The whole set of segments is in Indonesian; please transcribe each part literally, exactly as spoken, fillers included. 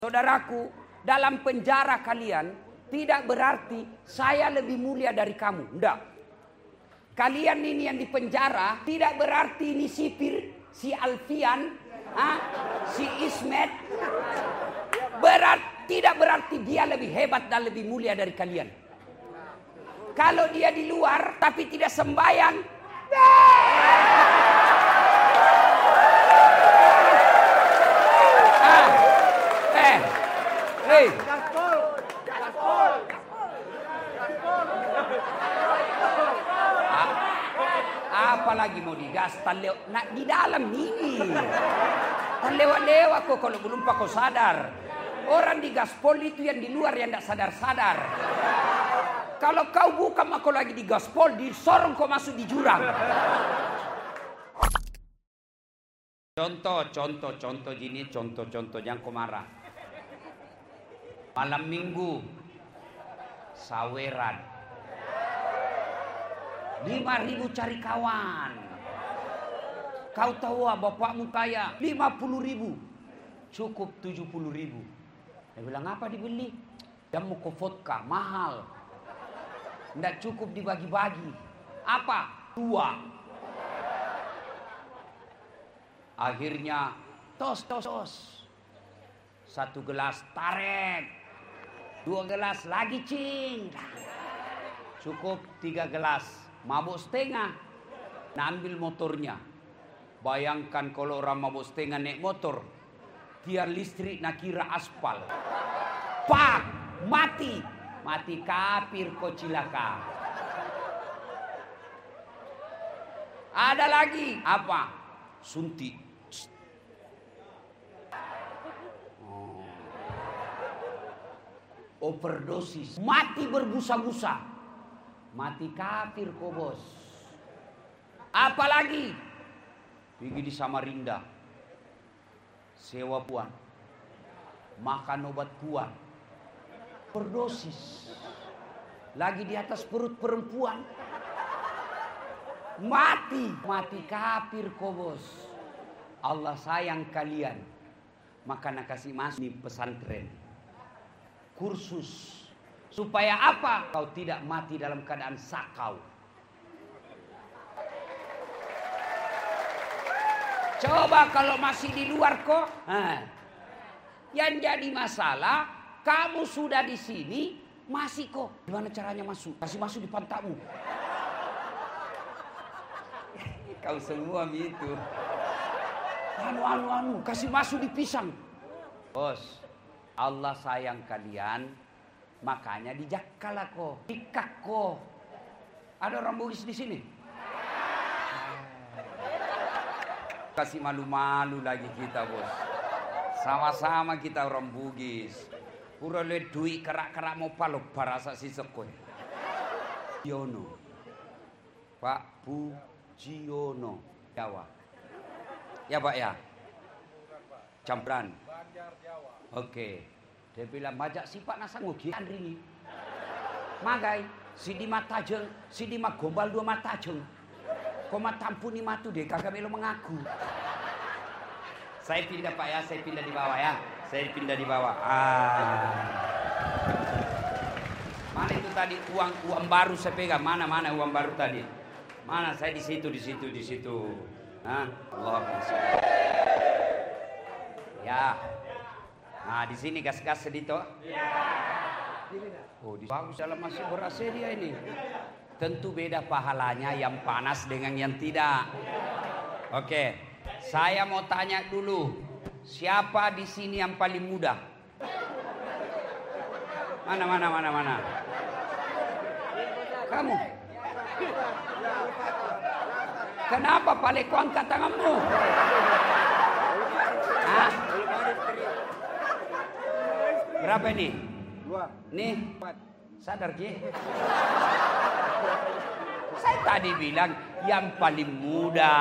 Saudaraku, dalam penjara kalian tidak berarti saya lebih mulia dari kamu. Enggak. Kalian ini yang di penjara tidak berarti ini sipir, si Alfian, ah, si Ismet. Berat, tidak berarti dia lebih hebat dan lebih mulia dari kalian. Kalau dia di luar tapi tidak sembahyang, ah, eh, hei. Apalagi mau digas, talewat nah, di dalam ini. Lewat-lewat kok kalau belum pak kau sadar. Orang di gaspol itu yang di luar yang tidak sadar-sadar. Kalau kau buka maka kau lagi di gaspol, disorong kau masuk di jurang. Contoh, contoh, contoh gini, contoh, contoh jangan kau marah. Malam minggu, saweran. Lima ribu cari kawan. Kau tahu ah, bapakmu kaya. Lima puluh ribu. Cukup tujuh puluh ribu. Dia bilang apa dibeli? Dia mau ke vodka. Mahal. Tidak cukup dibagi-bagi. Apa? Dua. Akhirnya tos, tos, tos. Satu gelas tarik. Dua gelas lagi cing. Cukup tiga gelas. Mabuk setengah, nah ambil motornya. Bayangkan kalau orang mabuk setengah naik motor, tiar listrik nak kira aspal. Pak, mati, mati kafir kau cilaka. Ada lagi apa? Suntik. Oh. Overdosis, mati berbusa-busa. Mati kafir kok bos. Apalagi pergi di Samarinda, sewa puan, makan obat puan, berdosis, lagi di atas perut perempuan, mati, mati kafir kok bos. Allah sayang kalian, maka nak kasih masuk di pesantren, kursus. Supaya apa? Kau tidak mati dalam keadaan sakau. Coba kalau masih di luar kok. Nah, yang jadi masalah, kamu sudah di sini, masih kok. Gimana caranya masuk? Kasih masuk di pantatmu. Kau semua gitu. Anu, anu, anu. Kasih masuk di pisang. Bos, Allah sayang kalian. Makanya dijakkalah kok, dikak kok. Ada orang Bugis di sini? Kasih malu-malu lagi kita bos. Sama-sama kita orang Bugis. Pura le duit kerak-kerak mau palok barasa si sekoi. Yono, Pak Pujiono, Jawa. Ya Pak ya. Campuran. Oke. Dia bilang bajak sifat nasa ngugi andri. Magai si di mata jeng, si di gombal dua mata jeng. Koma tampuni matu deh kagak melo mengaku. Saya pindah Pak ya, saya pindah di bawah ya. Saya pindah di bawah. Ah. Mana itu tadi uang uang baru saya pegang? Mana mana uang baru tadi? Mana saya di situ di situ di situ. Hah? Allah ya. Nah di sini gas-gas sedito. Oh di bagus dalam masih berasa dia ini. Tentu beda pahalanya yang panas dengan yang tidak. Oke, saya mau tanya dulu, siapa di sini yang paling muda? Mana mana mana mana? Kamu? Kenapa paling ku angkat tanganmu? Hah? Berapa ini? Dua. Nih, empat. Sadar Ki? Saya tadi bilang yang paling muda.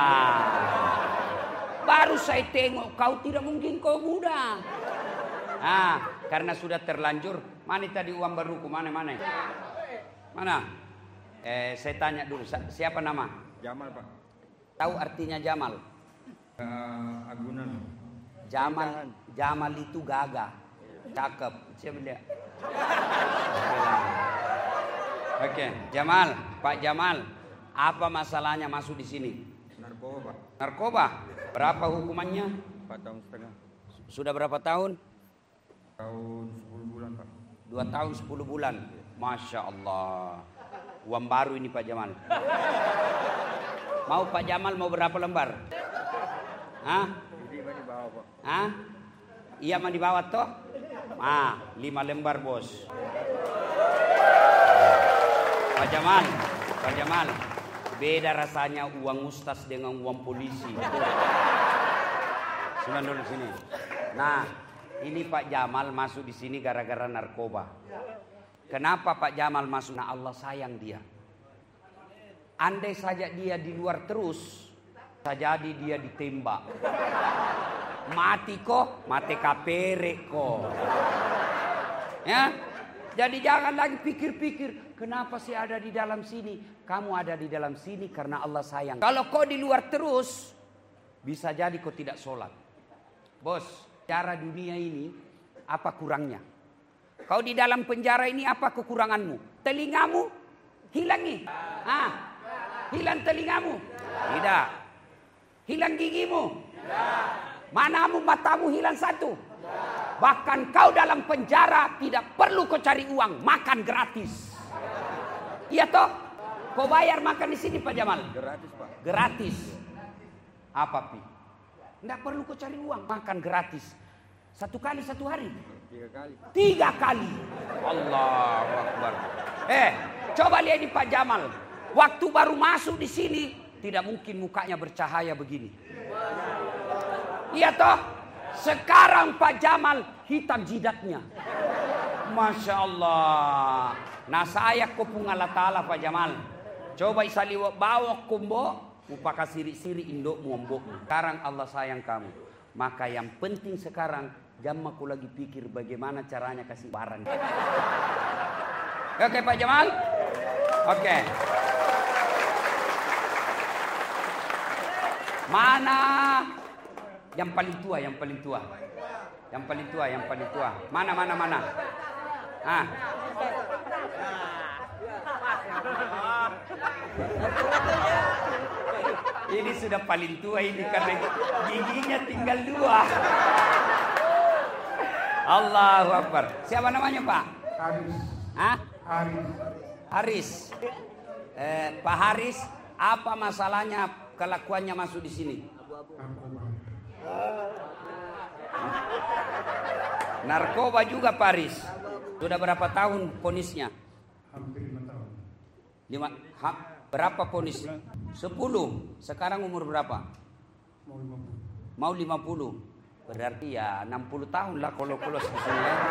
Baru saya tengok kau tidak mungkin kau muda. Ah, karena sudah terlanjur. Mana tadi uang baruku? Mana mana? Mana? Eh, saya tanya dulu. Siapa nama? Jamal Pak. Tahu artinya Jamal? Uh, agunan. Jamal, Jamal itu gagah. Cakep. Siapa dia? Oke, Jamal, Pak Jamal, apa masalahnya masuk di sini? Narkoba. Narkoba. Berapa hukumannya? Empat tahun setengah. Sudah berapa tahun? Tahun sepuluh bulan, Pak. Dua tahun sepuluh bulan. Masya Allah. Uang baru ini Pak Jamal. Mau Pak Jamal mau berapa lembar? Hah? Jadi mana bawa, Pak? Hah? Iya mau dibawa toh? Ah, lima lembar bos. Pak Jamal, Pak Jamal, beda rasanya uang ustaz dengan uang polisi. Sini dulu sini. Nah, ini Pak Jamal masuk di sini gara-gara narkoba. Kenapa Pak Jamal masuk? Nah Allah sayang dia. Andai saja dia di luar terus, bisa jadi dia ditembak. Mati kok, mati kapere kok. Ya, jadi jangan lagi pikir-pikir, kenapa sih ada di dalam sini? Kamu ada di dalam sini karena Allah sayang. Kalau kau di luar terus, bisa jadi kau tidak sholat. Bos, cara dunia ini apa kurangnya? Kau di dalam penjara ini apa kekuranganmu? Telingamu hilangi. Ah, hilang telingamu? Tidak. Hilang gigimu? Tidak. Manamu matamu hilang satu? Tidak. Bahkan kau dalam penjara tidak perlu kau cari uang, makan gratis. Iya toh? Kau bayar makan di sini Pak Jamal? Gratis, Pak. Gratis. Apa Pi? Tidak perlu kau cari uang, makan gratis. Satu kali satu hari? Tiga kali. Tiga kali. Allahu Akbar. Eh, coba lihat di Pak Jamal. Waktu baru masuk di sini, tidak mungkin mukanya bercahaya begini. Iya toh? Sekarang Pak Jamal hitam jidatnya. Masya Allah. Nah saya kopung Allah Ta'ala Pak Jamal. Coba isaliwa bawa kumbo. Upaka siri-siri indok muambokmu. Sekarang Allah sayang kamu. Maka yang penting sekarang jam aku lagi pikir bagaimana caranya kasih barang. Oke Pak Jamal? Oke. Mana yang paling tua, yang paling tua? Yang paling tua, yang paling tua. Mana, mana, mana? Ah. Ini sudah paling tua ini karena giginya tinggal dua. Allahu Akbar. Siapa namanya Pak? Haris. Hah? Haris. Haris. Eh, Pak Haris, apa masalahnya kelakuannya masuk di sini? Narkoba juga Pak Haris. Sudah berapa tahun ponisnya? Hampir lima tahun. Lima, ha, berapa ponis? Sepuluh. Sekarang umur berapa? Mau lima puluh. Mau lima puluh. Berarti ya enam puluh tahun lah kalau kalau di sini. Ya.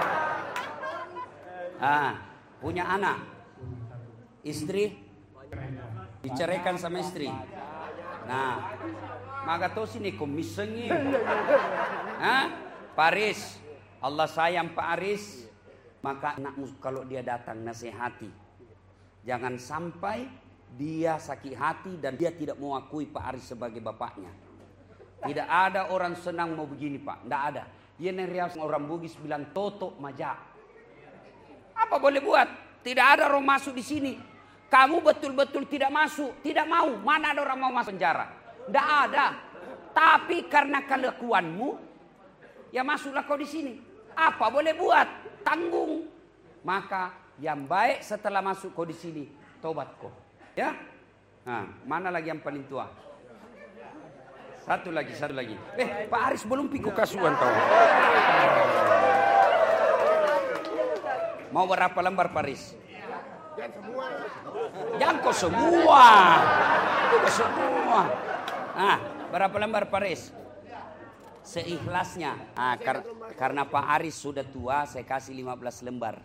Ah, punya anak? Istri? Diceraikan sama istri? Nah, maka tuh sini komisengi. Hah? Paris, Allah sayang Pak Aris. Maka anakmu kalau dia datang nasihati. Jangan sampai dia sakit hati dan dia tidak mengakui Pak Aris sebagai bapaknya. Tidak ada orang senang mau begini Pak. Tidak ada. Dia nerias orang Bugis bilang toto majak. Apa boleh buat? Tidak ada orang masuk di sini. Kamu betul-betul tidak masuk. Tidak mau. Mana ada orang mau masuk penjara? Tidak ada. Tapi karena kelakuanmu, ya masuklah kau di sini. Apa boleh buat? Tanggung. Maka yang baik setelah masuk kau di sini, tobat kau. Ya? Nah, mana lagi yang paling tua? Satu lagi, satu lagi. Eh, Pak Aris belum pikuk kasuan kau. Mau berapa lembar Pak Aris? Jangan kau semua. Kau semua. Nah, berapa lembar Pak Aris? Seikhlasnya. Nah, kar karena Pak Aris sudah tua, saya kasih lima belas lembar.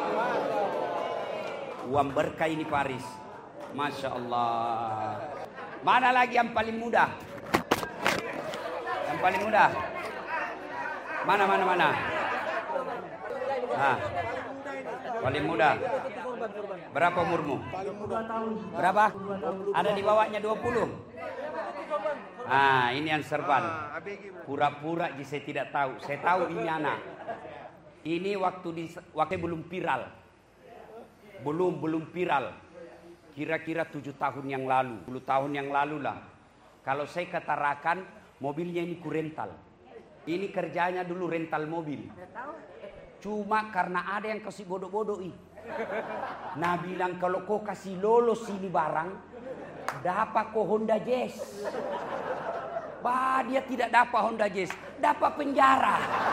Uang berkah ini Pak Aris. Masya Allah. Mana lagi yang paling mudah? Yang paling mudah. Mana, mana, mana? Nah, paling mudah. Berapa umurmu? Berapa? Ada di bawahnya dua puluh. Ah, ini yang serban. Pura-pura saya tidak tahu. Saya tahu ini anak. Ini waktu di waktu belum viral. Belum belum viral. Kira-kira tujuh tahun yang lalu, sepuluh tahun yang lalu lah. Kalau saya katakan mobilnya ini ku rental. Ini kerjanya dulu rental mobil. Cuma karena ada yang kasih bodoh-bodohi. Nah bilang kalau kau kasih lolos ini barang, dapat kau Honda Jazz. Bah dia tidak dapat Honda Jazz, dapat penjara.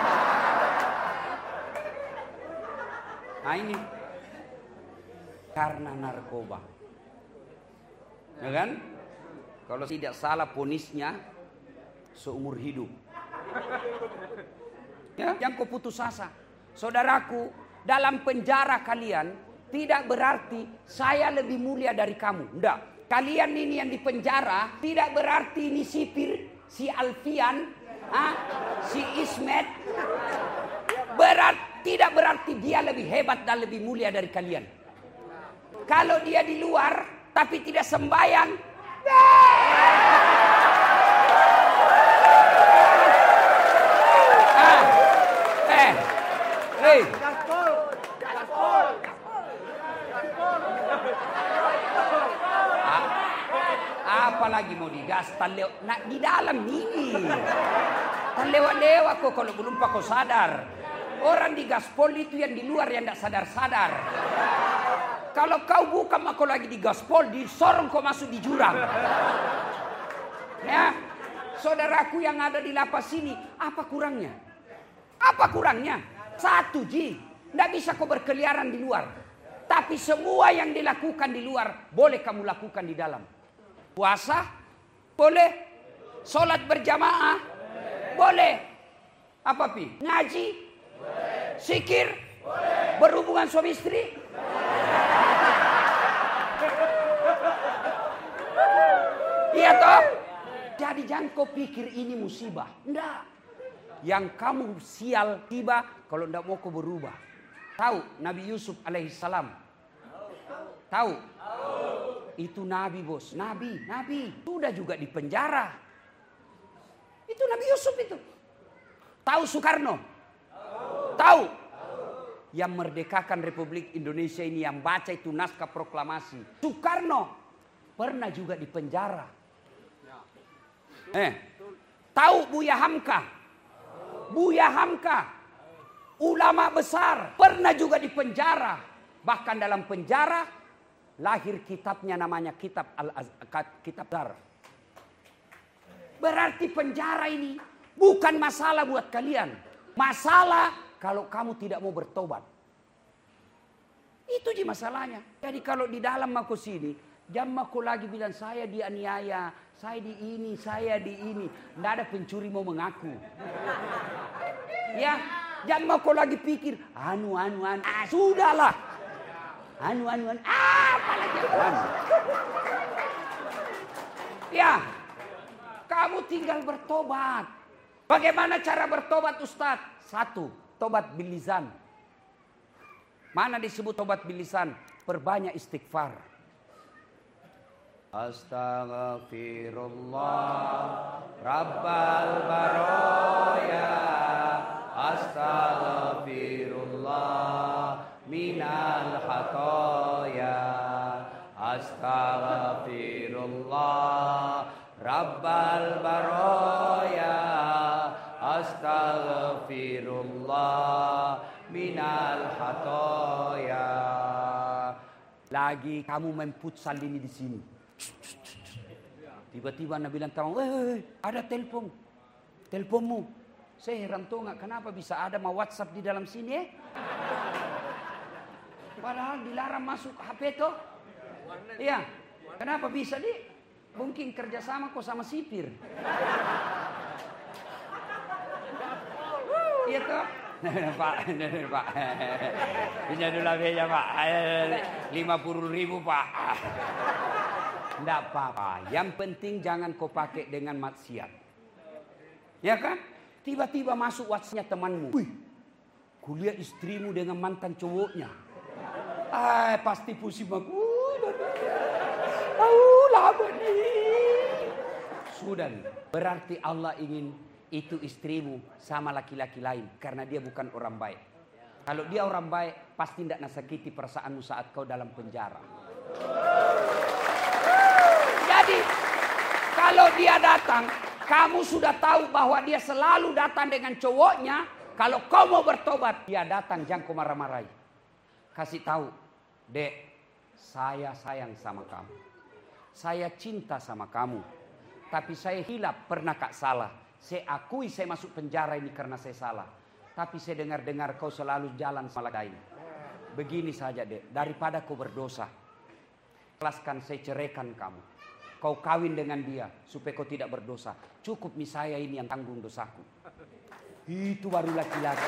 Nah ini karena narkoba, ya kan? Kalau tidak salah ponisnya seumur hidup. Ya, yang kau putus asa, saudaraku, dalam penjara kalian tidak berarti saya lebih mulia dari kamu. Enggak, kalian ini yang di penjara tidak berarti ini sipir, si Alfian, ah, si Ismet, berat tidak berarti dia lebih hebat dan lebih mulia dari kalian. Kalau dia di luar tapi tidak sembahyang, ah, eh, hey. Apalagi mau digas, talewat nah, di dalam ini. Talewat-lewat kok kalau belum pak kau sadar. Orang di gaspol itu yang di luar yang tidak sadar-sadar. Kalau kau buka kau lagi di gaspol, disorong kau masuk di jurang. Ya, saudaraku yang ada di lapas ini, apa kurangnya? Apa kurangnya? Satu ji, tidak bisa kau berkeliaran di luar. Tapi semua yang dilakukan di luar, boleh kamu lakukan di dalam. Puasa, boleh. Sholat berjamaah, boleh. Apa pi? Ngaji, boleh. Zikir, boleh. Berhubungan suami istri, iya toh? Jadi jangan kau pikir ini musibah. Enggak. Yang kamu sial tiba kalau enggak mau kau berubah. Tahu Nabi Yusuf alaihissalam? Tahu? Itu Nabi bos. Nabi, Nabi. Sudah juga di penjara. Itu Nabi Yusuf itu. Tahu Soekarno? Tahu? Yang merdekakan Republik Indonesia ini, yang baca itu naskah proklamasi. Soekarno pernah juga di penjara. Eh, tahu Buya Hamka? Buya Hamka, ulama besar, pernah juga di penjara. Bahkan dalam penjara lahir kitabnya namanya Kitab Al-Kitab Dar. Berarti penjara ini bukan masalah buat kalian. Masalah kalau kamu tidak mau bertobat. Itu aja masalahnya. Jadi kalau di dalam aku sini, jangan aku lagi bilang saya dianiaya, saya di ini, saya di ini. Tidak ada pencuri mau mengaku. Ya, jangan aku lagi pikir, anu, anu, anu. Ah, sudahlah. Anu, anu, anu. Ah, apalagi anu. Ya, kamu tinggal bertobat. Bagaimana cara bertobat Ustadz? Satu, tobat bilisan. Mana disebut tobat bilisan? Perbanyak istighfar. Astaghfirullah Rabbal baroya, astaghfirullah minal khatoya, astaghfirullah Rabbal baroya, astaghfirullah minal khatoya. Lagi kamu main futsal ini di sini. Tiba-tiba Nabi bilang, "Eh, ada telepon. Teleponmu." Saya heran tuh nggak kenapa bisa ada mau WhatsApp di dalam sini eh? Padahal dilarang masuk H P tuh. Iya. Kenapa bisa di? Mungkin kerjasama kok sama sipir. Iya toh? Pak, Pak. Bisa dulu aja Pak. lima puluh ribu Pak. Tidak apa-apa. Yang penting jangan kau pakai dengan maksiat. Ya kan? Tiba-tiba masuk WhatsApp-nya temanmu. Wih, kuliah istrimu dengan mantan cowoknya. Ah, pasti pusing aku. Tahu lama nih. Sudah. Berarti Allah ingin itu istrimu sama laki-laki lain. Karena dia bukan orang baik. Kalau dia orang baik, pasti tidak nasakiti perasaanmu saat kau dalam penjara. Jadi, kalau dia datang, kamu sudah tahu bahwa dia selalu datang dengan cowoknya. Kalau kau mau bertobat, dia datang, jangan kau marah-marahi. Kasih tahu, dek, saya sayang sama kamu. Saya cinta sama kamu. Tapi saya hilap, pernah kak salah. Saya akui saya masuk penjara ini karena saya salah. Tapi saya dengar-dengar kau selalu jalan sama lain. Begini saja dek, daripada kau berdosa. Ikhlaskan saya ceraikan kamu. Kau kawin dengan dia supaya kau tidak berdosa. Cukup nih saya ini yang tanggung dosaku. Itu baru laki-laki.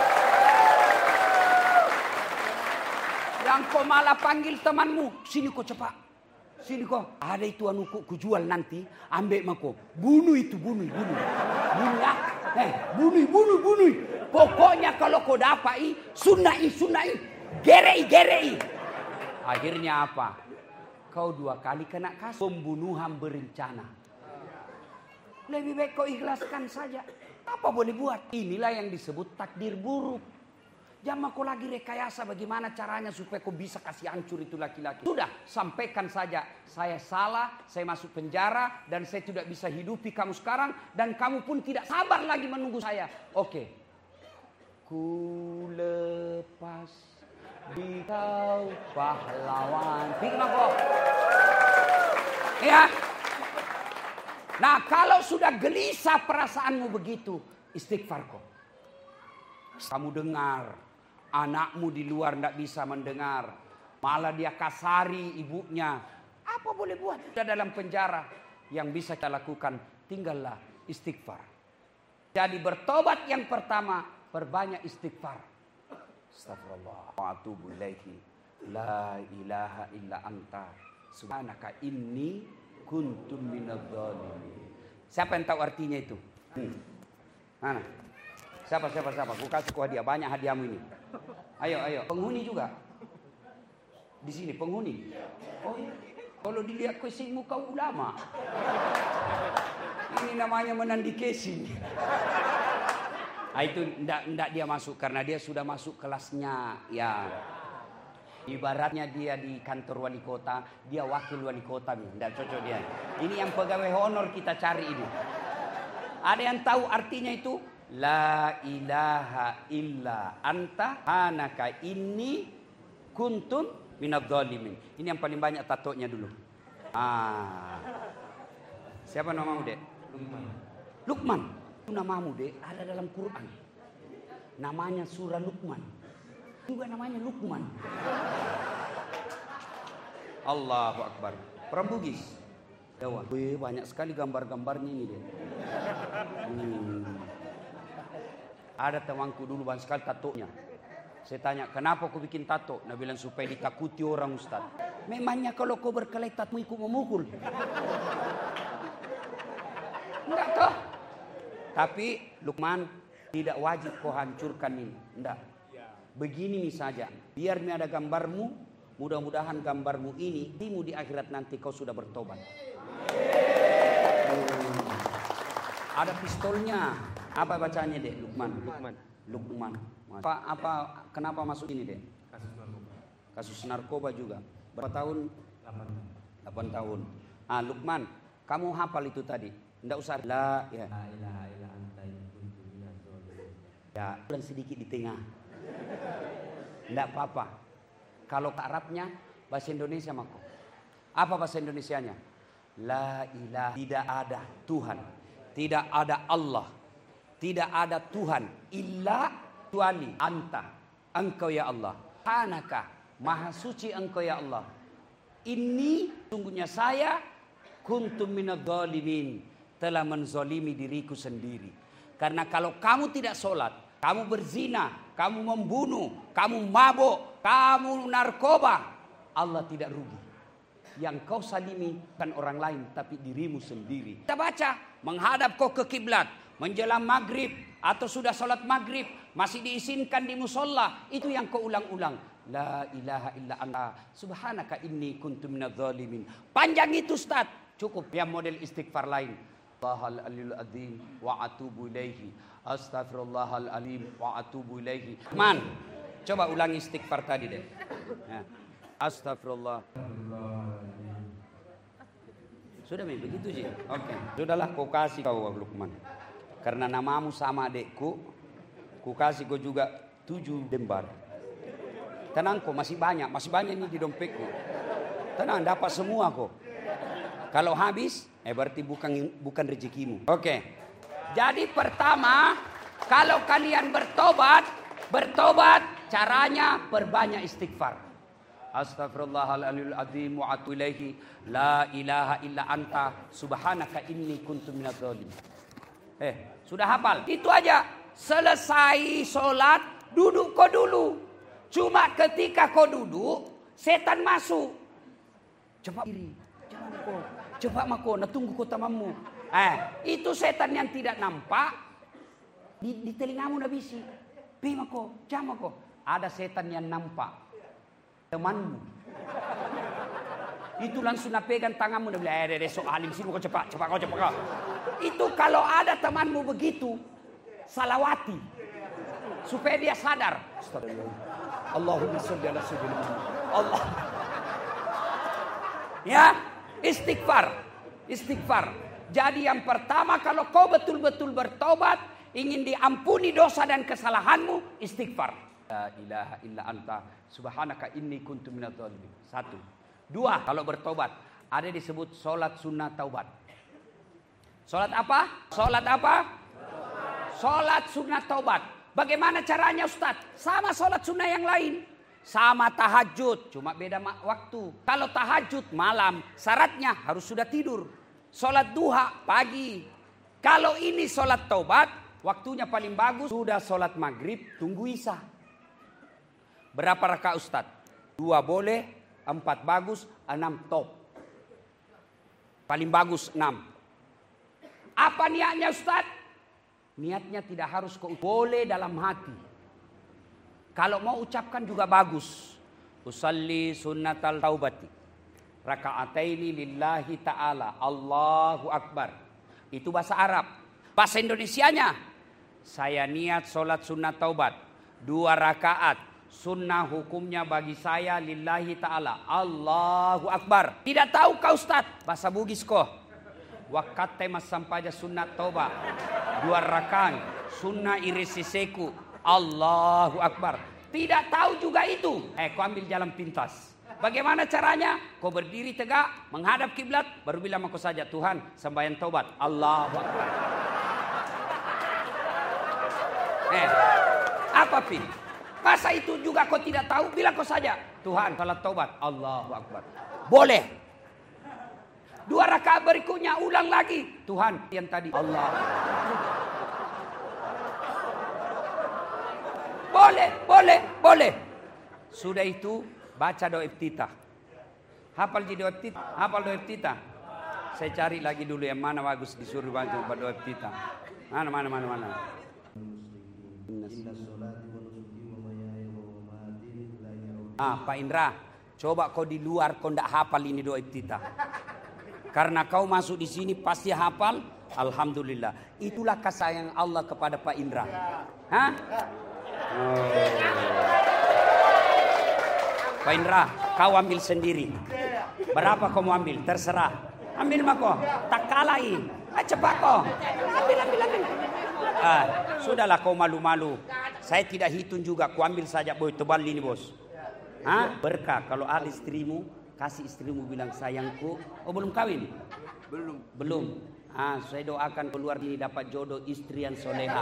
Yang kau malah panggil temanmu. Sini kau cepat. Sini kau. Ada itu anuku ku jual nanti. Ambil mako. Bunuh itu, bunuh, bunuh. Bunuh ya. Eh, bunuh, bunuh, bunuh. Pokoknya kalau kau dapai, sunai, sunai. Gerei, gerei. Akhirnya apa? Kau dua kali kena kasus pembunuhan berencana. Lebih baik kau ikhlaskan saja. Apa boleh buat? Inilah yang disebut takdir buruk. Jangan kau lagi rekayasa bagaimana caranya supaya kau bisa kasih hancur itu laki-laki. Sudah, sampaikan saja. Saya salah, saya masuk penjara. Dan saya tidak bisa hidupi kamu sekarang. Dan kamu pun tidak sabar lagi menunggu saya. Oke. Ku lepas di kau pahlawan. Pikir kau. Ya. Nah, kalau sudah gelisah perasaanmu begitu, istighfar kau. Kamu dengar, anakmu di luar tidak bisa mendengar. Malah dia kasari ibunya. Apa boleh buat? Sudah dalam penjara. Yang bisa kita lakukan, tinggallah istighfar. Jadi bertobat yang pertama, perbanyak istighfar. Astagfirullah wa atubu ilaihi. La ilaha illa anta. Subhanaka inni kuntum minadh-dhalimin. Siapa yang tahu artinya itu? Hmm. Mana? Siapa, siapa, siapa? Aku kasih kau hadiah. Banyak hadiahmu ini. Ayo, ayo. Penghuni juga. Di sini penghuni. Oh iya. Kalau dilihat casing muka ulama. Ini namanya menandi casing. Nah, itu enggak, enggak dia masuk. Karena dia sudah masuk kelasnya. Ya. Ibaratnya dia di kantor wali kota. Dia wakil wali kota. Enggak cocok dia. Ini yang pegawai honor kita cari ini. Ada yang tahu artinya itu? La ilaha illa anta anaka inni kuntum minadh-dhalimin. Ini yang paling banyak tatonya dulu. Ah. Siapa namamu, Dek? Lukman. Lukman. Itu namamu, Dek, ada dalam Quran. Namanya surah Luqman. Juga namanya Lukman. Allahu Akbar. Prambugis. Dewan. Wih, banyak sekali gambar-gambarnya ini, Dek. Hmm. Ada temanku dulu banyak sekali tatonya. Saya tanya, kenapa kau bikin tato? Dia bilang supaya ditakuti orang, Ustaz. Memangnya kalau kau berkelahi tato ikut memukul? Enggak toh. Tapi Lukman, tidak wajib kau hancurkan ini. Enggak. Begini nih saja. Biar ini ada gambarmu. Mudah-mudahan gambarmu ini, timu di akhirat nanti kau sudah bertobat. Hmm. Ada pistolnya. Apa bacanya, Dek? Lukman. Lukman. Lukman. Apa, apa, kenapa masuk ini, Dek? Kasus narkoba. Kasus narkoba juga. Berapa tahun? delapan tahun. Ah, Lukman, kamu hafal itu tadi. Enggak usah. La ya. La ilaha illa anta ya, dan sedikit di tengah. Enggak apa-apa. Kalau ke Arabnya, bahasa Indonesia mako. Apa bahasa Indonesianya? La ilaha, tidak ada Tuhan. Tidak ada Allah. Tidak ada Tuhan illa kecuali anta, engkau ya Allah. Anaka, maha suci engkau ya Allah. Ini sungguhnya saya kuntum minadh-dhalimin, telah menzalimi diriku sendiri. Karena kalau kamu tidak sholat, kamu berzina, kamu membunuh, kamu mabuk, kamu narkoba, Allah tidak rugi. Yang kau salimi bukan orang lain tapi dirimu sendiri. Kita baca, menghadap kau ke kiblat, menjelang maghrib atau sudah sholat maghrib masih diizinkan di musola, itu yang kau ulang-ulang. La ilaha illa anta subhanaka inni kuntu minadh-dhalimin. Panjang itu, Ustaz. Cukup yang model istighfar lain. Allahal aliyul azim wa atubu ilaihi. Astaghfirullahal alim wa atubu ilaihi. Man, Coba ulangi istighfar tadi deh. Ya. Astagfirullah. Sudah Mi, begitu sih. Oke. Sudahlah, kau kasih kau Lukman. Karena namamu sama adekku, ku kasih kau juga tujuh lembar. Tenang kok, masih banyak, masih banyak ini di dompetku. Tenang, dapat semua kok. Kalau habis, eh berarti bukan bukan rezekimu. Oke. Jadi pertama, kalau kalian bertobat, bertobat caranya perbanyak istighfar. Astaghfirullahaladzim azim wa atubu ilaihi la ilaha illa anta subhanaka inni kuntu minadz dzalimin. Eh, sudah hafal? Itu aja. Selesai sholat, duduk kau dulu. Cuma ketika kau duduk, setan masuk. Cepat diri, jangan kau. Cepat mako, nak tunggu kau tamamu. Eh, itu setan yang tidak nampak di, di telingamu nak bisik. Pi mako, jangan mako. Ada setan yang nampak, temanmu. Itu langsung nak pegang tanganmu dan bilang, eh, esok alim sini kau cepat, cepat kau, cepat kau. Itu kalau ada temanmu begitu, salawati supaya dia sadar. Allahumma sholli ala sayyidina Allah. Ya, istighfar, istighfar. Jadi yang pertama kalau kau betul-betul bertobat, ingin diampuni dosa dan kesalahanmu, istighfar. La ilaha illa anta subhanaka inni kuntu minadz dzalimin. Satu. Dua, kalau bertobat, ada disebut sholat sunnah taubat. Sholat apa? Sholat apa? Sholat sunnah taubat. Bagaimana caranya Ustaz? Sama sholat sunnah yang lain. Sama tahajud, cuma beda waktu. Kalau tahajud malam, syaratnya harus sudah tidur. Sholat duha pagi. Kalau ini sholat taubat, waktunya paling bagus sudah sholat maghrib, tunggu isya. Berapa rakaat Ustaz? Dua boleh, empat bagus, enam top. Paling bagus enam. Apa niatnya Ustaz? Niatnya tidak harus kau boleh dalam hati. Kalau mau ucapkan juga bagus. Usalli sunnatal taubati. Raka'ataini lillahi ta'ala. Allahu Akbar. Itu bahasa Arab. Bahasa Indonesianya. Saya niat sholat sunnah taubat. Dua rakaat. Sunnah hukumnya bagi saya lillahi ta'ala. Allahu Akbar. Tidak tahu kau Ustaz? Bahasa Bugis kok. Wakate mas sampaja sunnah taubat. Dua rakaat. Sunnah irisiseku. Allahu Akbar. Tidak tahu juga itu. Eh, kau ambil jalan pintas. Bagaimana caranya? Kau berdiri tegak, menghadap kiblat, baru bilang aku saja, Tuhan, sembahyang taubat. Allahu Akbar. Eh, apa pi? Masa itu juga kau tidak tahu? Bilang kau saja, Tuhan, salat taubat. Allahu Akbar. Boleh. Dua rakaat berikutnya ulang lagi. Tuhan, yang tadi. Allah. Boleh, boleh, boleh. Sudah itu baca doa iftitah. Hafal di doa iftitah? Hafal doa iftitah? Saya cari lagi dulu yang mana bagus disuruh baca doa iftitah. Mana, mana, mana, mana. Ah, Pak Indra, coba kau di luar kau ndak hafal ini doa iftitah. Karena kau masuk di sini pasti hafal. Alhamdulillah. Itulah kasih sayang Allah kepada Pak Indra. Hah? Oh. Pak Indra, kau ambil sendiri. Berapa kau mau ambil? Terserah. Ambil mako. Tak kalai. Ah, cepat kau. Ambil, ambil, ambil. Ah, sudahlah kau malu-malu. Saya tidak hitung juga. Kau ambil saja, boy. Tebal ini bos. Hah? Berkah. Kalau ada istrimu, kasih istrimu bilang sayangku. Oh belum kawin? Belum. Belum. Ah, saya doakan keluar ini dapat jodoh istri yang soleha.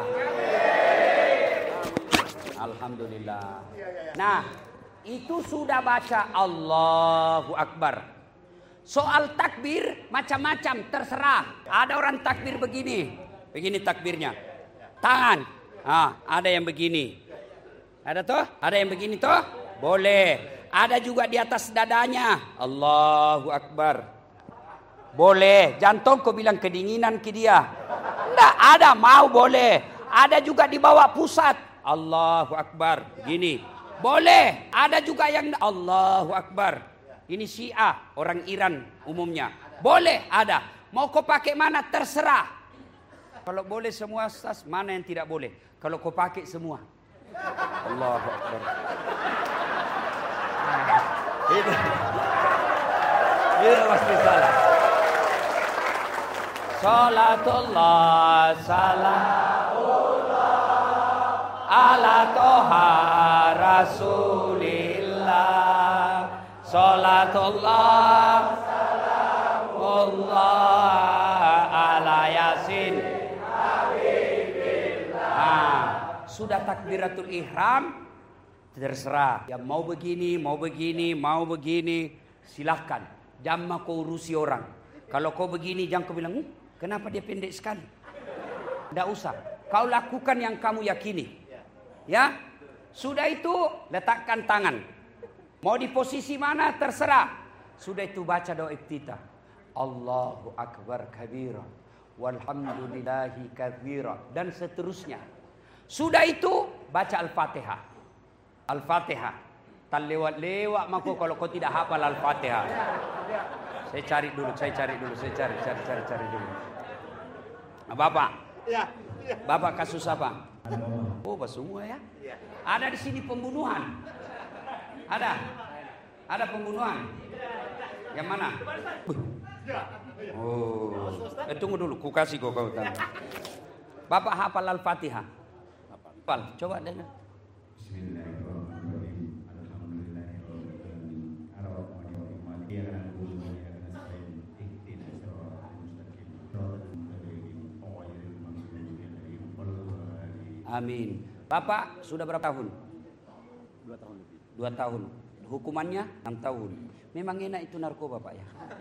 Alhamdulillah. Nah, itu sudah baca Allahu Akbar. Soal takbir macam-macam, terserah. Ada orang takbir begini. Begini takbirnya. Tangan. Ah, ada yang begini. Ada toh? Ada yang begini toh? Boleh. Ada juga di atas dadanya. Allahu Akbar. Boleh. Jantung kau bilang kedinginan ke dia. Enggak ada, mau boleh. Ada juga di bawah pusat. Allahu Akbar. Gini. Boleh. Ada juga yang Allahu Akbar. Ini Syiah, orang Iran umumnya. Boleh, ada. Mau kau pakai mana terserah. Kalau boleh semua Ustaz, mana yang tidak boleh? Kalau kau pakai semua. Allahu Akbar. Itu. Itu pasti salah. Salatullah salamullah ala toha rasulillah. Salatullah salamullah ala yasin habibillah. Nah, sudah takbiratul ihram, terserah. Yang mau begini, mau begini, mau begini, silahkan. Jangan kau urusi orang. Kalau kau begini, jangan kau bilang, hm, kenapa dia pendek sekali? Tidak usah. Kau lakukan yang kamu yakini. Ya, sudah itu letakkan tangan. Mau di posisi mana terserah. Sudah itu baca doa iftitah. Allahu Akbar kabira, walhamdulillahi katsira, dan seterusnya. Sudah itu baca Al-Fatihah. Al-Fatihah. Tak lewat-lewat mako kalau kau tidak hafal Al-Fatihah. Saya cari dulu, saya cari dulu, saya cari, cari, cari, cari dulu. Bapak, Bapak kasus apa? Oh, semua ya? Ada di sini pembunuhan. Ada, ada pembunuhan. Yang mana? Oh, eh, tunggu dulu, ku kasih kau kau tahu. Bapak hafal Al-Fatihah. Hafal, coba dengar. Amin. Bapak sudah berapa tahun? Dua tahun lebih. Dua tahun. Hukumannya enam tahun. Memang enak itu narkoba, Pak ya?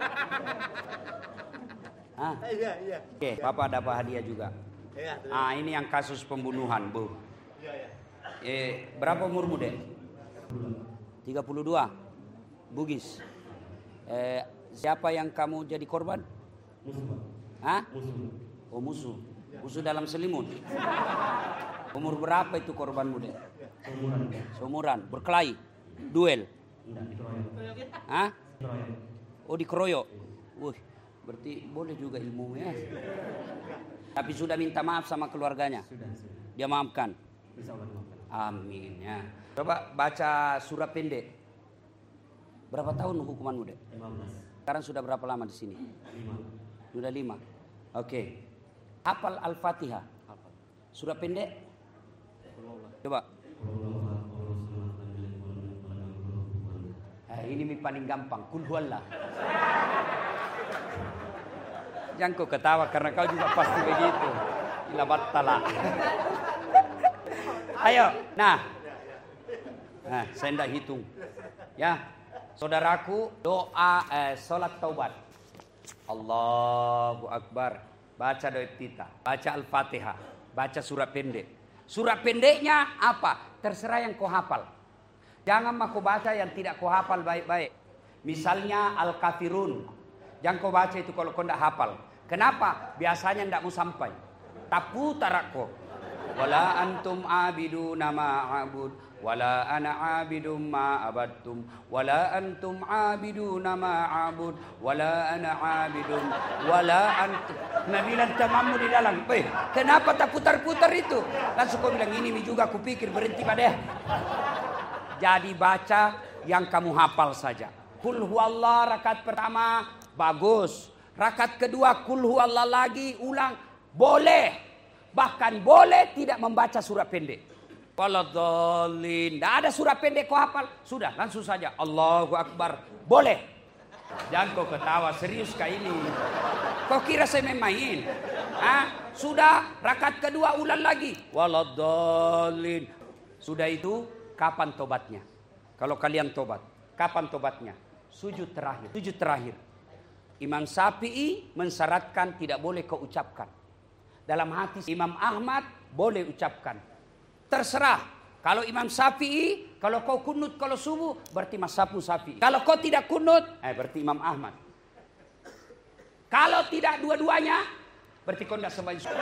Ah. Iya, iya. Oke, Bapak dapat hadiah juga. Iya. Ah, ini yang kasus pembunuhan, Bu. Iya, iya. Eh, berapa umurmu, Dek? tiga puluh dua. Bugis. Eh, siapa yang kamu jadi korban? Musuh. Hah? Musuh. Oh, musuh. Musuh dalam selimut. Umur berapa itu korbanmu, Dek? Seumuran. Seumuran, berkelahi, duel. Enggak, dikeroyok. Hah? Dikeroyok. Oh, dikeroyok. Wih, berarti boleh juga ilmunya. Tapi sudah minta maaf sama keluarganya. Sudah, sudah. Dia maafkan. Bisa Allah maafkan. Amin ya. Coba baca surah pendek. Berapa tahun hukumanmu, Dek? lima belas. Sekarang sudah berapa lama di sini? lima. Sudah lima. Oke. Hafal Al-Fatihah. Hafal. Surah pendek. Coba. Nah, ini paling gampang. Kul huwallah. Jangan kau ketawa karena kau juga pasti begitu. Ila battala. Ayo, nah. Nah, saya tidak hitung. Ya. Saudaraku, doa eh, salat taubat. Allahu Akbar. Baca doa iftitah, baca Al-Fatihah, baca surah pendek. Surah pendeknya apa? Terserah yang kau hafal. Jangan kau baca yang tidak kau hafal baik-baik. Misalnya Al-Kafirun. Jangan kau baca itu kalau kau tidak hafal. Kenapa? Biasanya tidak mau sampai. Tapu tarakko. Wala antum abiduna ma'abud. Wala ana abidum ma'abadtum. Wala antum abiduna ma'abud. Wala ana abidum. Wala antum. Nabi bilang tamamu di dalam. Eh, kenapa tak putar-putar itu? Langsung kau bilang ini juga aku pikir berhenti pada. Jadi baca yang kamu hafal saja. Kul huwallah rakaat pertama bagus. Rakaat kedua kul huwallah lagi ulang boleh. Bahkan boleh tidak membaca surah pendek. Waladhdallin. Tidak ada surah pendek kau hafal. Sudah langsung saja. Allahu Akbar. Boleh. Jangan kau ketawa. Serius kah ini? Kau kira saya main-main? Ah, sudah rakaat kedua ulang lagi. Waladhdallin. Sudah itu kapan tobatnya? Kalau kalian tobat. Kapan tobatnya? Sujud terakhir. Sujud terakhir. Imam Syafi'i mensyaratkan tidak boleh kau ucapkan. Dalam hati Imam Ahmad boleh ucapkan. Terserah. Kalau Imam Syafi'i, kalau kau kunut kalau subuh, berarti mazhabmu Syafi'i. Kalau kau tidak kunut, eh berarti Imam Ahmad. Kalau tidak dua-duanya, berarti kau tidak sembahyang subuh.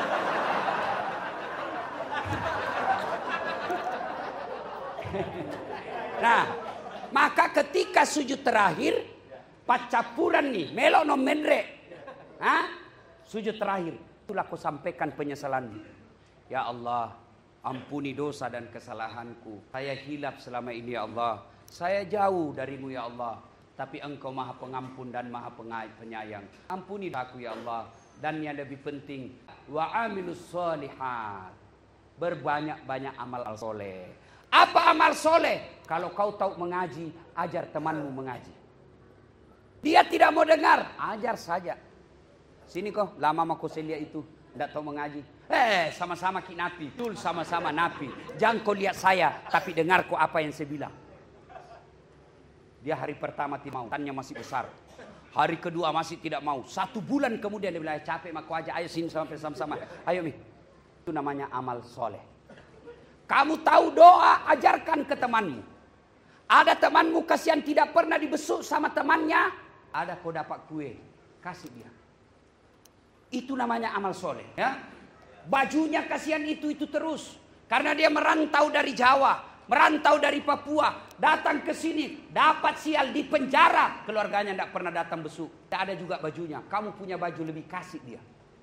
Nah, maka ketika sujud terakhir, pacapuran nih, melok no menre. Hah? Sujud terakhir. Itulah kau sampaikan penyesalan. Ya Allah, Ampuni dosa dan kesalahanku. Saya hilaf selama ini ya Allah. Saya jauh darimu ya Allah. Tapi Engkau maha pengampun dan maha penyayang. Ampuni aku ya Allah. Dan yang lebih penting, wa amilus sholihat. Berbanyak-banyak amal soleh. Apa amal soleh? Kalau kau tahu mengaji, ajar temanmu mengaji. Dia tidak mau dengar, ajar saja. Sini kok, lama mako saya lihat itu. Tidak tahu mengaji. Eh, sama-sama ki napi. Betul, sama-sama napi. Jangan kau lihat saya, tapi dengar kau apa yang saya bilang. Dia hari pertama tidak mau, tanya masih besar. Hari kedua masih tidak mau. Satu bulan kemudian dia bilang, capek mako aja. Ayo sini sampai sama-sama. Ayo mi. Itu namanya amal soleh. Kamu tahu doa, ajarkan ke temanmu. Ada temanmu kasihan tidak pernah dibesuk sama temannya. Ada kau dapat kue, kasih dia. Itu namanya amal soleh. Ya? Bajunya kasihan itu-itu terus. Karena dia merantau dari Jawa. Merantau dari Papua. Datang ke sini. Dapat sial di penjara. Keluarganya tidak pernah datang besuk. Tidak ada juga bajunya. Kamu punya baju lebih, kasih dia.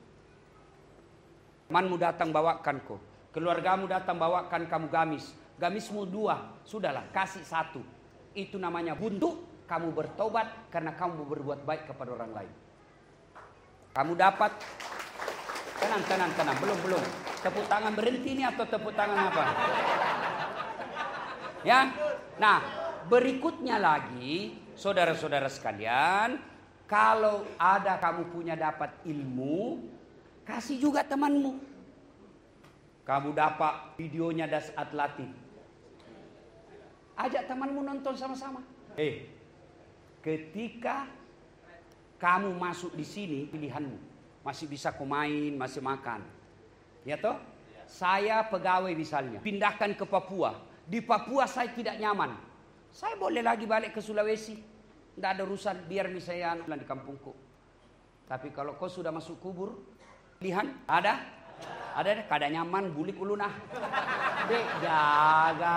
Temanmu datang bawakan kau. Keluargamu datang bawakan kamu gamis. Gamismu dua. Sudahlah, kasih satu. Itu namanya buntu. Kamu bertobat karena kamu berbuat baik kepada orang lain. Kamu dapat. Tenang, tenang, tenang. Belum, belum. Tepuk tangan berhenti ini atau tepuk tangan apa? Ya. Nah, berikutnya lagi, saudara-saudara sekalian, kalau ada kamu punya dapat ilmu, kasih juga temanmu. Kamu dapat videonya Das Atlatif. Ajak temanmu nonton sama-sama. Eh, ketika kamu masuk di sini, pilihanmu. Masih bisa kau main, masih makan. Ya toh? Saya pegawai misalnya. Pindahkan ke Papua. Di Papua saya tidak nyaman. Saya boleh lagi balik ke Sulawesi. Tidak ada urusan. Biar misalnya di kampungku. Tapi kalau kau sudah masuk kubur. Pilihan? Ada? Ada? Kada nyaman. Bulik ulun ah. Dek, jaga.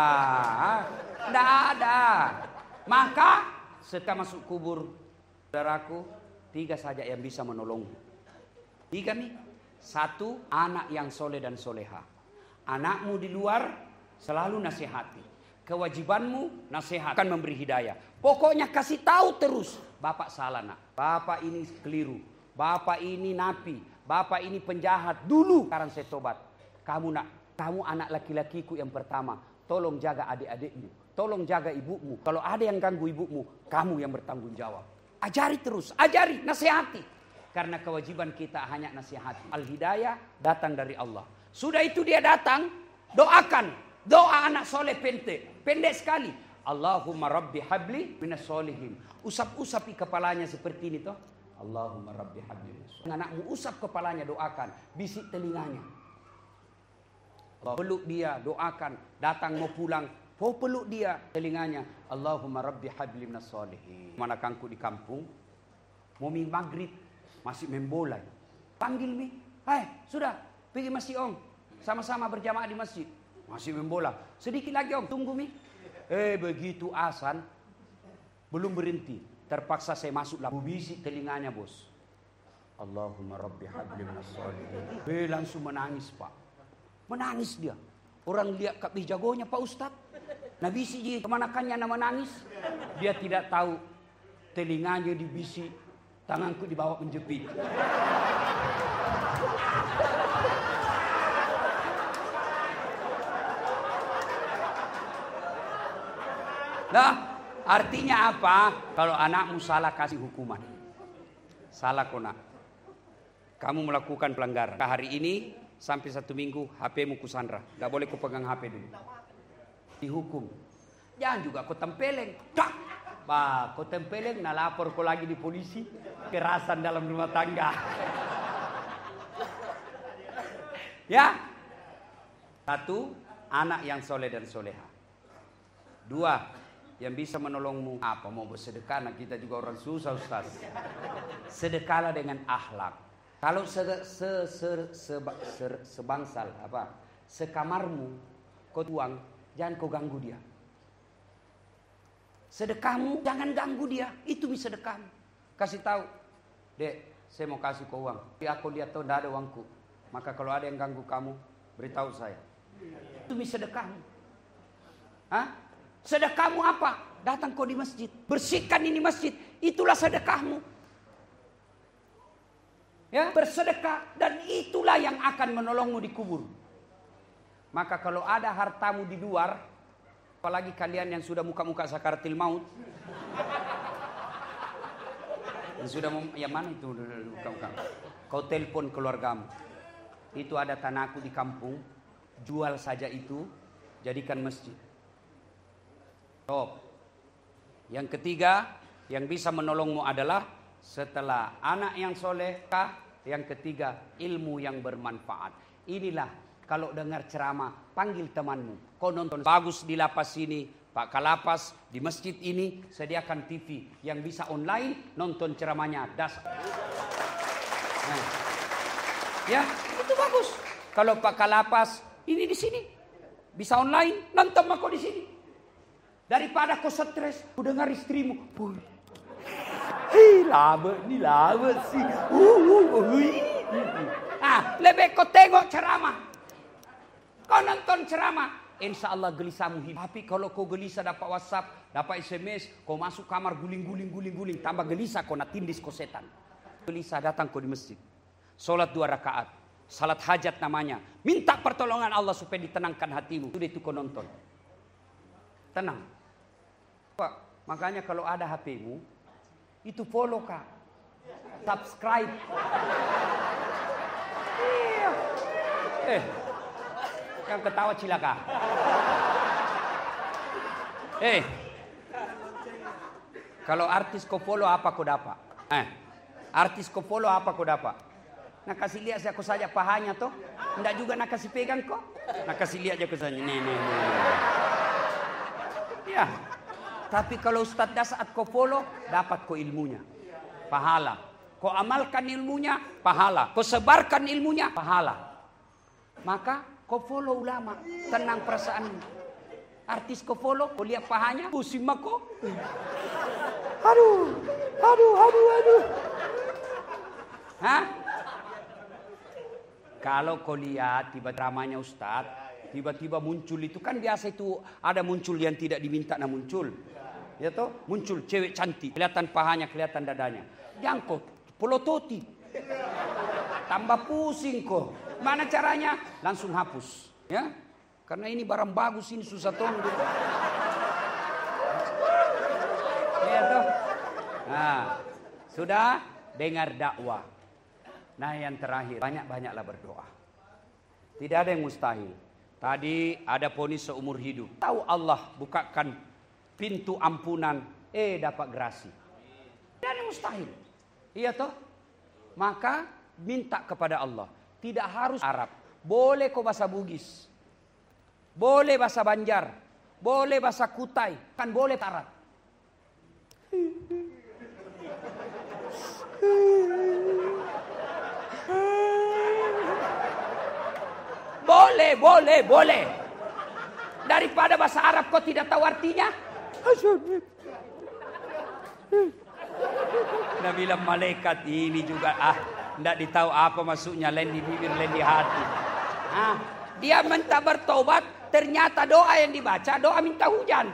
Tidak ada. Maka setelah masuk kubur. Saudaraku, tiga saja yang bisa menolongmu. Tiga nih. Satu, anak yang soleh dan soleha. Anakmu di luar selalu nasihati. Kewajibanmu nasihat, akan memberi hidayah. Pokoknya kasih tahu terus. Bapak salah nak. Bapak ini keliru. Bapak ini napi. Bapak ini penjahat. Dulu sekarang saya tobat. Kamu nak, kamu anak laki-lakiku yang pertama. Tolong jaga adik-adikmu. Tolong jaga ibumu. Kalau ada yang ganggu ibumu, kamu yang bertanggung jawab. Ajari terus, ajari, nasihati. Karena kewajiban kita hanya nasihati. Al-hidayah datang dari Allah. Sudah itu dia datang, doakan. Doa anak soleh pendek. Pendek sekali. Allahumma rabbi habli minas solihin. Usap-usapi kepalanya seperti ini toh. Allahumma rabbi habli minas solihin. Anakmu usap kepalanya, doakan. Bisik telinganya. Allah peluk dia, doakan. Datang mau pulang. Oh peluk dia telinganya. Allahumma rabbi habli minas solihin. Mana kangku di kampung. Mau mi maghrib. Masih main bola. Panggil mi. Hai sudah. Pergi masjid om. Sama-sama berjamaah di masjid. Masih main bola. Sedikit lagi om. Tunggu mi. Eh begitu azan. Belum berhenti. Terpaksa saya masuk lah. Bisik telinganya bos. Allahumma rabbi habli minas solihin. Eh langsung menangis pak. Menangis dia. Orang lihat kabih jagonya Pak Ustaz. Nabi si kemanakannya nama nangis. Dia tidak tahu telinganya dibisi, tanganku dibawa menjepit. Nah, artinya apa? Kalau anakmu salah kasih hukuman. Salah kau nak. Kamu melakukan pelanggaran. Hari ini sampai satu minggu H P-mu kusandra. Gak boleh ku pegang H P dulu. Dihukum. Jangan juga kau tempeleng. Tak. Bah, kau tempeleng, nah lapor kau lagi di polisi. Kerasan dalam rumah tangga. Ya. Satu, anak yang soleh dan soleha. Dua, yang bisa menolongmu. Apa mau bersedekah? Nah, kita juga orang susah Ustaz. Sedekahlah dengan akhlak. Kalau se, se, se, se, se, sebangsal apa sekamarmu kau tuang, jangan kau ganggu dia. Sedekahmu jangan ganggu dia, itu bisa sedekahmu. Kasih tahu, dek, saya mau kasih kau uang. Tapi aku lihat tahu tidak ada uangku. Maka kalau ada yang ganggu kamu, beritahu saya. Demi sedekahmu. Hah? Sedekahmu apa? Datang kau di masjid. Bersihkan ini masjid. Itulah sedekahmu. Ya, bersedekah. Dan itulah yang akan menolongmu di kubur. Maka kalau ada hartamu di luar, apalagi kalian yang sudah muka-muka sakaratil maut. Yang sudah, yang mana itu muka-muka? Kau telepon keluargamu. Itu ada tanahku di kampung. Jual saja itu. Jadikan masjid. Top. Yang ketiga, yang bisa menolongmu adalah setelah anak yang solehkah, yang ketiga ilmu yang bermanfaat. Inilah kalau dengar ceramah, panggil temanmu. Kau nonton bagus di lapas ini, Pak Kalapas di masjid ini sediakan T V yang bisa online nonton ceramahnya. Das. Nah. Ya, itu bagus. Kalau Pak Kalapas ini di sini bisa online, nonton kau di sini. Daripada kau stres, kau dengar istrimu. Hei, lama, ini lama sih. Uh, uh, uh. Ah, lebih kau tengok ceramah. Kau nonton ceramah. Insya Allah gelisahmu hidup. Tapi kalau kau gelisah dapat WhatsApp, dapat S M S, kau masuk kamar guling-guling, guling-guling. Tambah gelisah kau nak tindis kau setan. Gelisah datang kau di masjid. Solat dua rakaat. Salat hajat namanya. Minta pertolongan Allah supaya ditenangkan hatimu. Sudah itu kau nonton. Tenang. Pak, makanya kalau ada H P-mu, itu follow kak. Subscribe. Iya. Eh, yang ketawa cilaka. Eh, kalau artis kau follow apa kau dapat? Eh, artis kau follow apa kau dapat? Nak kasih lihat saya kau saja pahanya toh? Nggak juga nak kasih pegang kok? Nak kasih lihat aja kau saja. Nih, nih, nih. Ya. Tapi kalau Ustadz dah saat kau follow, dapat kau ilmunya. Pahala. Kau amalkan ilmunya, pahala. Kau sebarkan ilmunya, pahala. Maka kau follow ulama, tenang perasaanmu. Artis kau follow, kau lihat pahanya, pusing kau. Aduh, aduh, aduh, aduh. Hah? Kalau kau lihat tiba-tiba dramanya Ustadz, tiba-tiba muncul itu kan biasa itu ada muncul yang tidak diminta nah muncul. Ya toh, muncul cewek cantik, kelihatan pahanya, kelihatan dadanya. Jangan kau pelototi. Tambah pusing kau. Mana caranya? Langsung hapus, ya. Karena ini barang bagus ini susah tolong gitu. Ya toh. Nah, sudah dengar dakwah. Nah, yang terakhir, banyak-banyaklah berdoa. Tidak ada yang mustahil. Tadi ada ponis seumur hidup. Tahu Allah bukakan pintu ampunan, eh dapat gerasi. Tidak ada yang mustahil. Iya toh? Maka minta kepada Allah. Tidak harus Arab. Boleh kau bahasa Bugis. Boleh bahasa Banjar. Boleh bahasa Kutai. Kan boleh Arab. Boleh, boleh, boleh. Daripada bahasa Arab kau tidak tahu artinya. Nah bilang malaikat ini juga ah, tidak ditahu apa maksudnya, lain di bibir, lain di hati. Ah, dia minta bertobat, ternyata doa yang dibaca doa minta hujan.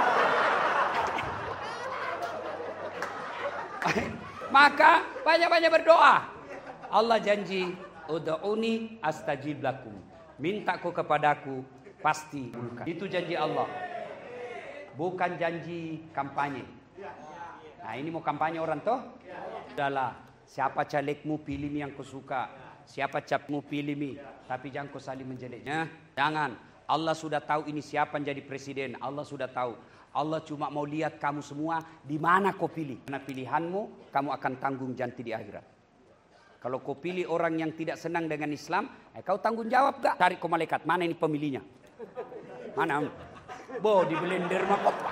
Maka banyak-banyak berdoa. Allah janji, ud'uni astajib lakum. Minta kau kepadaku, pasti. Itu janji Allah. Bukan janji kampanye. Nah ini mau kampanye orang toh? Sudahlah, siapa calegmu pilih mi yang kau suka. Siapa capmu pilih mi. Tapi jangan kau saling menjeleknya. Jangan. Allah sudah tahu ini siapa yang jadi presiden. Allah sudah tahu. Allah cuma mau lihat kamu semua di mana kau pilih. Karena pilihanmu, kamu akan tanggung janti di akhirat. Kalau kau pilih orang yang tidak senang dengan Islam, eh, kau tanggung jawab gak? Tarik ke malaikat, mana ini pemilihnya? Mana? Bo, di blender mah kok.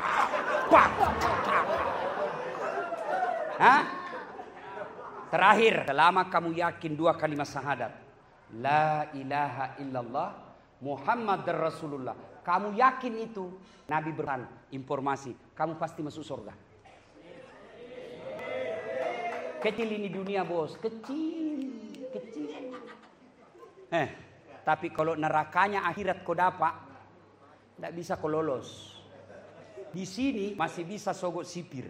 Hah? Terakhir, selama kamu yakin dua kalimat syahadat, la ilaha illallah Muhammad Rasulullah, kamu yakin itu, Nabi berpesan informasi, kamu pasti masuk surga. Kecil ini dunia bos, kecil, kecil. Eh, Tapi kalau nerakanya akhirat kau dapat, tidak bisa kau lolos. Di sini masih bisa sogok sipir,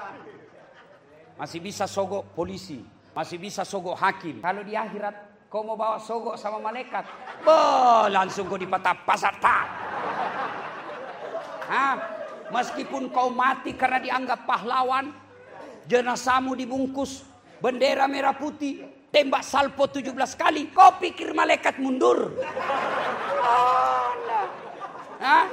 masih bisa sogok polisi, masih bisa sogok hakim. Kalau di akhirat kau mau bawa sogok sama malaikat, boh, langsung kau dipatah pasar tak. Hah? Meskipun kau mati karena dianggap pahlawan, jenazahmu dibungkus bendera merah putih, tembak salpo tujuh belas kali, kau pikir malaikat mundur? Oh, nah. Hah?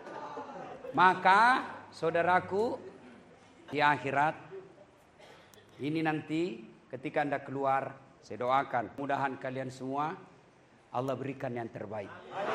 Maka saudaraku, di akhirat ini nanti ketika Anda keluar, saya doakan mudahan kalian semua Allah berikan yang terbaik.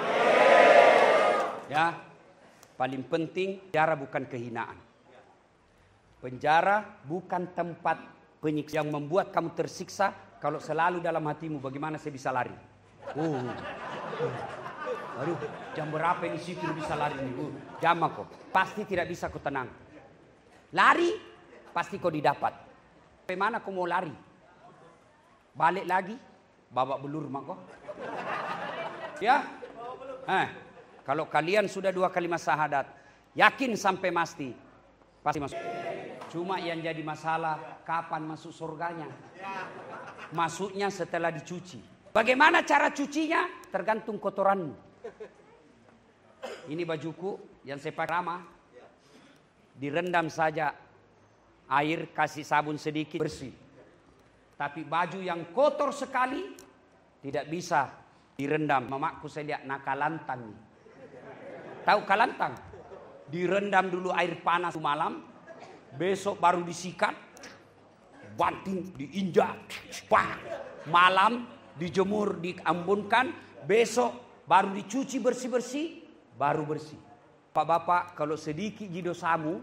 Ya, paling penting penjara bukan kehinaan. Penjara bukan tempat penyiksa yang membuat kamu tersiksa. Kalau selalu dalam hatimu, bagaimana saya bisa lari? Oh, aduh, jam berapa ini sipir bisa lari nih? Uh, jam kok. Pasti tidak bisa kau tenang. Lari, pasti kau didapat. Bagaimana kau mau lari? Balik lagi, babak belur mak kau. Ya, eh, kalau kalian sudah dua kalimat syahadat, yakin sampai mati, pasti masuk. Cuma yang jadi masalah, kapan masuk surganya? Masuknya setelah dicuci. Bagaimana cara cucinya? Tergantung kotoranmu. Ini bajuku yang saya pakai lama. Direndam saja air, kasih sabun sedikit, bersih. Tapi baju yang kotor sekali tidak bisa direndam. Mamaku saya lihat nakalantang. Tahu kalantang? Direndam dulu air panas malam, besok baru disikat, banting diinjak, pak, malam dijemur, diambunkan, besok baru dicuci bersih-bersih, baru bersih. Bapak-bapak, kalau sedikit di dosamu,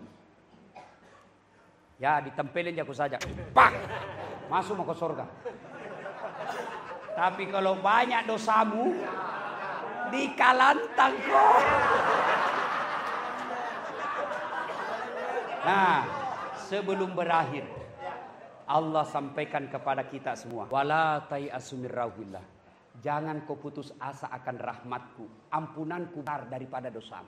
ya ditempelin aku saja, pak, masuk mau ke surga. Tapi kalau banyak dosamu, dikalantang kok. Nah, sebelum berakhir, Allah sampaikan kepada kita semua, wala tai'asu mir rauhillah. Jangan kau putus asa akan rahmatku, ampunanku besar daripada dosamu.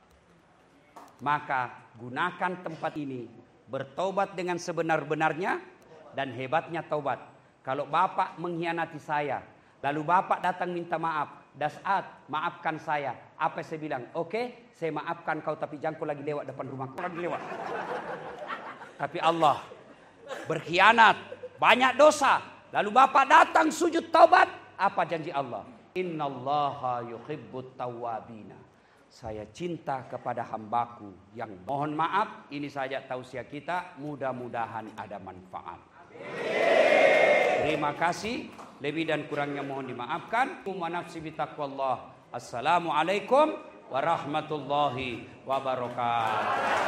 Maka gunakan tempat ini, bertobat dengan sebenar-benarnya, dan hebatnya taubat. Kalau Bapak mengkhianati saya, lalu Bapak datang minta maaf, Dasat, maafkan saya. Apa saya bilang? Oke, okay, saya maafkan kau, tapi jangan kau lagi lewat depan rumahku. Lagi lewat. Tapi Allah berkhianat, banyak dosa. Lalu Bapak datang sujud taubat. Apa janji Allah? Innallaha yuhibbut tawwabina. Saya cinta kepada hambaku yang mohon maaf. Ini saja tausiah kita. Mudah-mudahan ada manfaat. Terima kasih. Lebih dan kurangnya mohon dimaafkan. Wa nafsi bitaqwallah. Assalamualaikum warahmatullahi wabarakatuh.